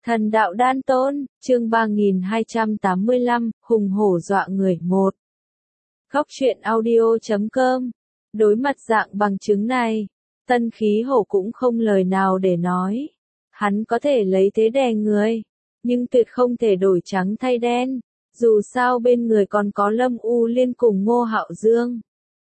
Thần đạo đan tôn, chương 3285, hùng hổ dọa người 1. Góc truyện audio.com. Đối mặt dạng bằng chứng này, Tân Khí Hổ cũng không lời nào để nói. Hắn có thể lấy thế đè người, nhưng tuyệt không thể đổi trắng thay đen, dù sao bên người còn có Lâm U Liên cùng Ngô Hạo Dương.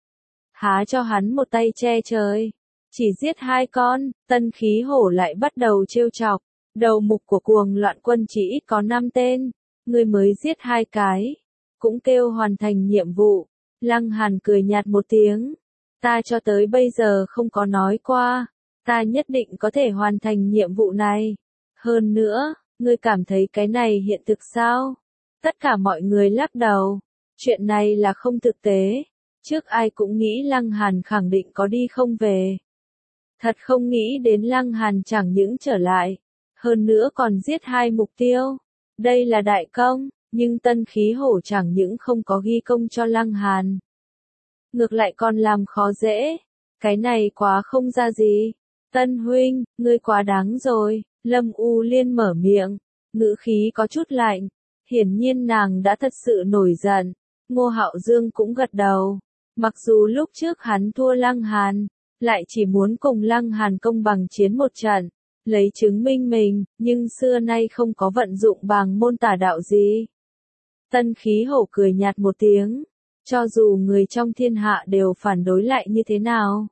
Há cho hắn một tay che trời, chỉ giết 2 con, Tân Khí Hổ lại bắt đầu trêu chọc. Đầu mục của cuồng loạn quân chỉ ít có 5 tên, ngươi mới giết 2 cái, cũng kêu hoàn thành nhiệm vụ. Lăng Hàn cười nhạt một tiếng, ta cho tới bây giờ không có nói qua, ta nhất định có thể hoàn thành nhiệm vụ này. Hơn nữa, ngươi cảm thấy cái này hiện thực sao? Tất cả mọi người lắc đầu, chuyện này là không thực tế, trước ai cũng nghĩ Lăng Hàn khẳng định có đi không về. Thật không nghĩ đến Lăng Hàn chẳng những trở lại, hơn nữa còn giết 2 mục tiêu. Đây là đại công, nhưng Tân Khí Hổ chẳng những không có ghi công cho Lăng Hàn, ngược lại còn làm khó dễ. Cái này quá không ra gì. Tân huynh, ngươi quá đáng rồi. Lâm U Liên mở miệng, ngữ khí có chút lạnh. Hiển nhiên nàng đã thật sự nổi giận. Ngô Hạo Dương cũng gật đầu. Mặc dù lúc trước hắn thua Lăng Hàn, lại chỉ muốn cùng Lăng Hàn công bằng chiến một trận, lấy chứng minh mình, nhưng xưa nay không có vận dụng bàng môn tà đạo gì. Tân Khí Hổ cười nhạt một tiếng, cho dù người trong thiên hạ đều phản đối lại như thế nào,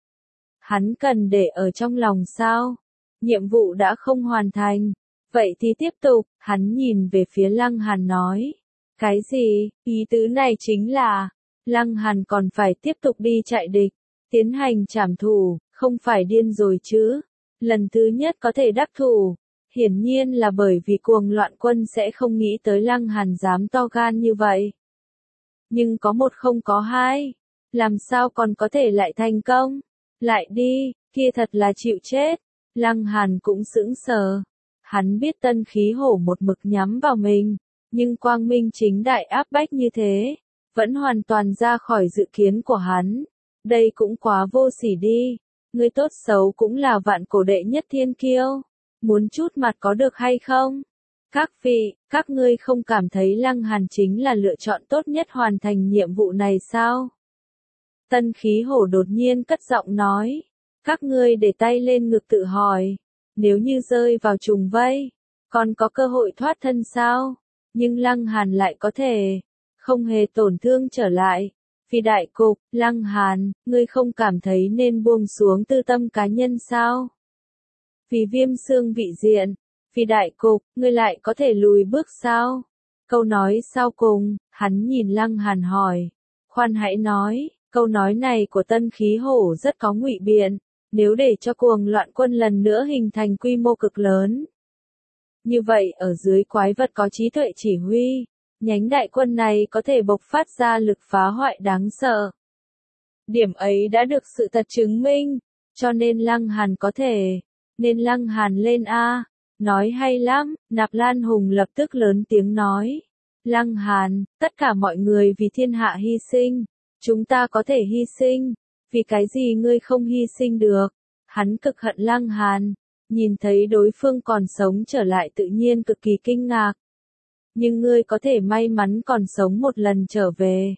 hắn cần để ở trong lòng sao? Nhiệm vụ đã không hoàn thành, vậy thì tiếp tục. Hắn nhìn về phía Lăng Hàn nói, cái gì? Ý tứ này chính là, Lăng Hàn còn phải tiếp tục đi chạy địch, tiến hành trảm thủ, không phải điên rồi chứ? Lần thứ nhất có thể đắc thủ, hiển nhiên là bởi vì cuồng loạn quân sẽ không nghĩ tới Lăng Hàn dám to gan như vậy. Nhưng có một không có hai, làm sao còn có thể lại thành công? Lại đi, kia thật là chịu chết. Lăng Hàn cũng sững sờ. Hắn biết Tân Khí Hổ một mực nhắm vào mình, nhưng quang minh chính đại áp bách như thế, vẫn hoàn toàn ra khỏi dự kiến của hắn. Đây cũng quá vô sỉ đi. Ngươi tốt xấu cũng là vạn cổ đệ nhất thiên kiêu, muốn chút mặt có được hay không? Các vị, các ngươi không cảm thấy Lăng Hàn chính là lựa chọn tốt nhất hoàn thành nhiệm vụ này sao? Tân Khí Hổ đột nhiên cất giọng nói, các ngươi để tay lên ngực tự hỏi, nếu như rơi vào trùng vây, còn có cơ hội thoát thân sao? Nhưng Lăng Hàn lại có thể, không hề tổn thương trở lại. Vì đại cục, Lăng Hàn, ngươi không cảm thấy nên buông xuống tư tâm cá nhân sao? Vì Viêm Xương vị diện, vì đại cục, ngươi lại có thể lùi bước sao? Câu nói sau cùng, hắn nhìn Lăng Hàn hỏi. Khoan hãy nói, câu nói này của Tân Khí Hổ rất có ngụy biện, nếu để cho cuồng loạn quân lần nữa hình thành quy mô cực lớn. Như vậy ở dưới quái vật có trí tuệ chỉ huy, nhánh đại quân này có thể bộc phát ra lực phá hoại đáng sợ. Điểm ấy đã được sự thật chứng minh, cho nên Lăng Hàn có thể, nên Lăng Hàn lên A. Nói hay lắm, Nạp Lan Hùng lập tức lớn tiếng nói. Lăng Hàn, tất cả mọi người vì thiên hạ hy sinh, chúng ta có thể hy sinh, vì cái gì ngươi không hy sinh được? Hắn cực hận Lăng Hàn, nhìn thấy đối phương còn sống trở lại tự nhiên cực kỳ kinh ngạc. Nhưng ngươi có thể may mắn còn sống một lần trở về.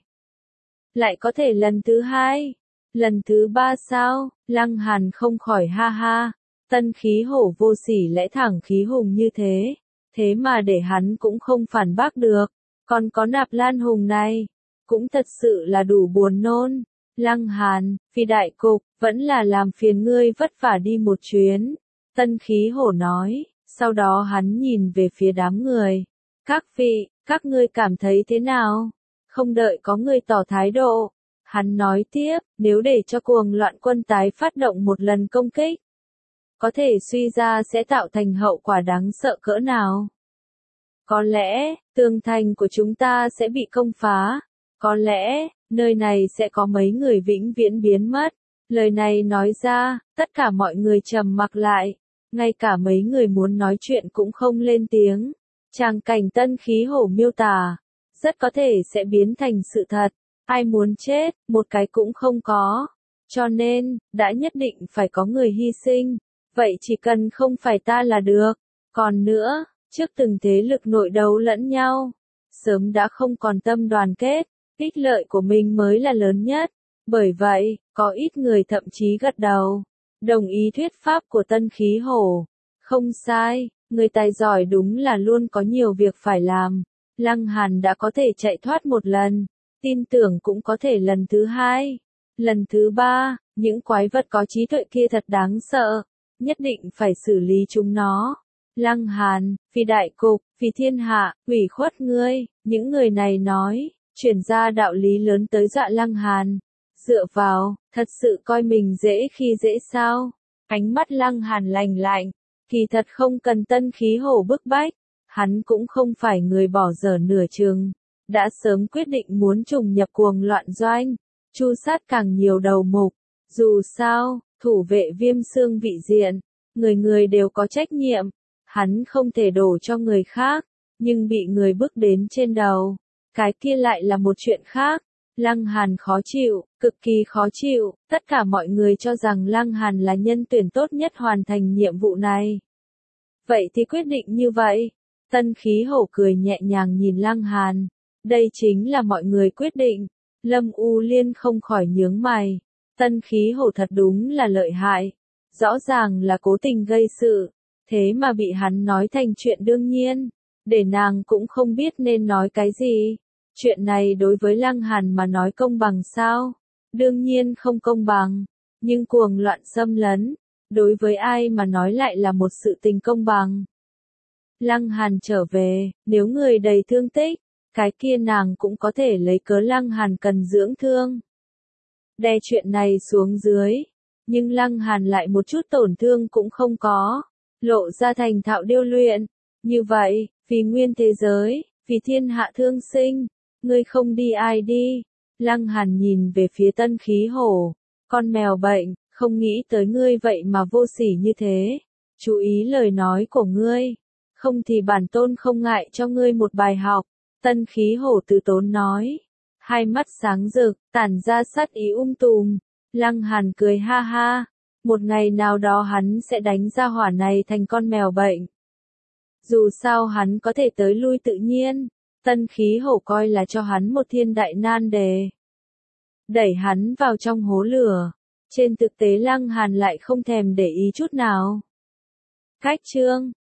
Lại có thể lần thứ 2, lần thứ 3 sao? Lăng Hàn không khỏi ha ha. Tân Khí Hổ vô sỉ lẽ thẳng khí hùng như thế, thế mà để hắn cũng không phản bác được. Còn có Nạp Lan Hùng này, cũng thật sự là đủ buồn nôn. Lăng Hàn, vì đại cục, vẫn là làm phiền ngươi vất vả đi một chuyến. Tân Khí Hổ nói, sau đó hắn nhìn về phía đám người. Các vị, các ngươi cảm thấy thế nào? Không đợi có người tỏ thái độ, hắn nói tiếp, nếu để cho cuồng loạn quân tái phát động một lần công kích, có thể suy ra sẽ tạo thành hậu quả đáng sợ cỡ nào? Có lẽ, tường thành của chúng ta sẽ bị công phá. Có lẽ, nơi này sẽ có mấy người vĩnh viễn biến mất. Lời này nói ra, tất cả mọi người trầm mặc lại. Ngay cả mấy người muốn nói chuyện cũng không lên tiếng. Tràng cảnh Tân Khí Hổ miêu tả, rất có thể sẽ biến thành sự thật. Ai muốn chết, một cái cũng không có. Cho nên, đã nhất định phải có người hy sinh. Vậy chỉ cần không phải ta là được. Còn nữa, trước từng thế lực nội đấu lẫn nhau, sớm đã không còn tâm đoàn kết, ích lợi của mình mới là lớn nhất. Bởi vậy, có ít người thậm chí gật đầu, đồng ý thuyết pháp của Tân Khí Hổ. Không sai, người tài giỏi đúng là luôn có nhiều việc phải làm. Lăng Hàn đã có thể chạy thoát một lần, tin tưởng cũng có thể lần thứ hai, lần thứ ba, những quái vật có trí tuệ kia thật đáng sợ, nhất định phải xử lý chúng nó. Lăng Hàn, vì đại cục, vì thiên hạ, ủy khuất ngươi, những người này nói, truyền ra đạo lý lớn tới dọa Lăng Hàn. Dựa vào, thật sự coi mình dễ khi dễ sao? Ánh mắt Lăng Hàn lạnh lạnh, kỳ thật không cần Tân Khí Hổ bức bách, hắn cũng không phải người bỏ dở nửa chừng, đã sớm quyết định muốn trùng nhập cuồng loạn doanh, chu sát càng nhiều đầu mục. Dù sao, thủ vệ Viêm Xương vị diện, người người đều có trách nhiệm, hắn không thể đổ cho người khác, nhưng bị người bước đến trên đầu, cái kia lại là một chuyện khác. Lăng Hàn khó chịu, cực kỳ khó chịu, tất cả mọi người cho rằng Lăng Hàn là nhân tuyển tốt nhất hoàn thành nhiệm vụ này. Vậy thì quyết định như vậy. Tân Khí Hổ cười nhẹ nhàng nhìn Lăng Hàn. Đây chính là mọi người quyết định. Lâm U Liên không khỏi nhướng mày. Tân Khí Hổ thật đúng là lợi hại. Rõ ràng là cố tình gây sự. Thế mà bị hắn nói thành chuyện đương nhiên. Để nàng cũng không biết nên nói cái gì. Chuyện này đối với Lăng Hàn mà nói công bằng sao? Đương nhiên không công bằng. Nhưng cuồng loạn xâm lấn, đối với ai mà nói lại là một sự tình công bằng. Lăng Hàn trở về, nếu người đầy thương tích, cái kia nàng cũng có thể lấy cớ Lăng Hàn cần dưỡng thương. Đè chuyện này xuống dưới, nhưng Lăng Hàn lại một chút tổn thương cũng không có, lộ ra thành thạo điêu luyện. Như vậy, vì nguyên thế giới, vì thiên hạ thương sinh, ngươi không đi ai đi. Lăng Hàn nhìn về phía Tân Khí Hổ, con mèo bệnh, không nghĩ tới ngươi vậy mà vô sỉ như thế. Chú ý lời nói của ngươi, không thì bản tôn không ngại cho ngươi một bài học. Tân Khí Hổ từ tốn nói, hai mắt sáng rực, tản ra sát ý tùm. Lăng Hàn cười ha ha, một ngày nào đó hắn sẽ đánh ra hỏa này thành con mèo bệnh. Dù sao hắn có thể tới lui tự nhiên, Tân Khí Hổ coi là cho hắn một thiên đại nan đề. Đẩy hắn vào trong hố lửa. Trên thực tế Lăng Hàn lại không thèm để ý chút nào. Cách chương